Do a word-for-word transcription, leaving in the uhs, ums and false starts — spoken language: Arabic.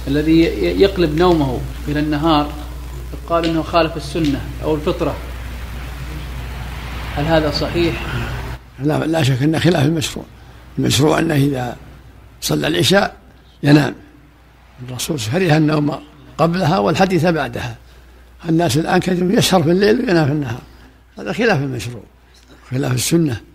الذي يقلب نومه إلى النهار قال إنه خالف السنة أو الفطرة، هل هذا صحيح؟ لا, لا شك أن خلاف المشروع. المشروع أنه إذا صلى العشاء ينام، الرسول كره النوم قبلها والحديث بعدها. الناس الآن كثير يسهر في الليل وينام في النهار، هذا خلاف المشروع، خلاف السنة.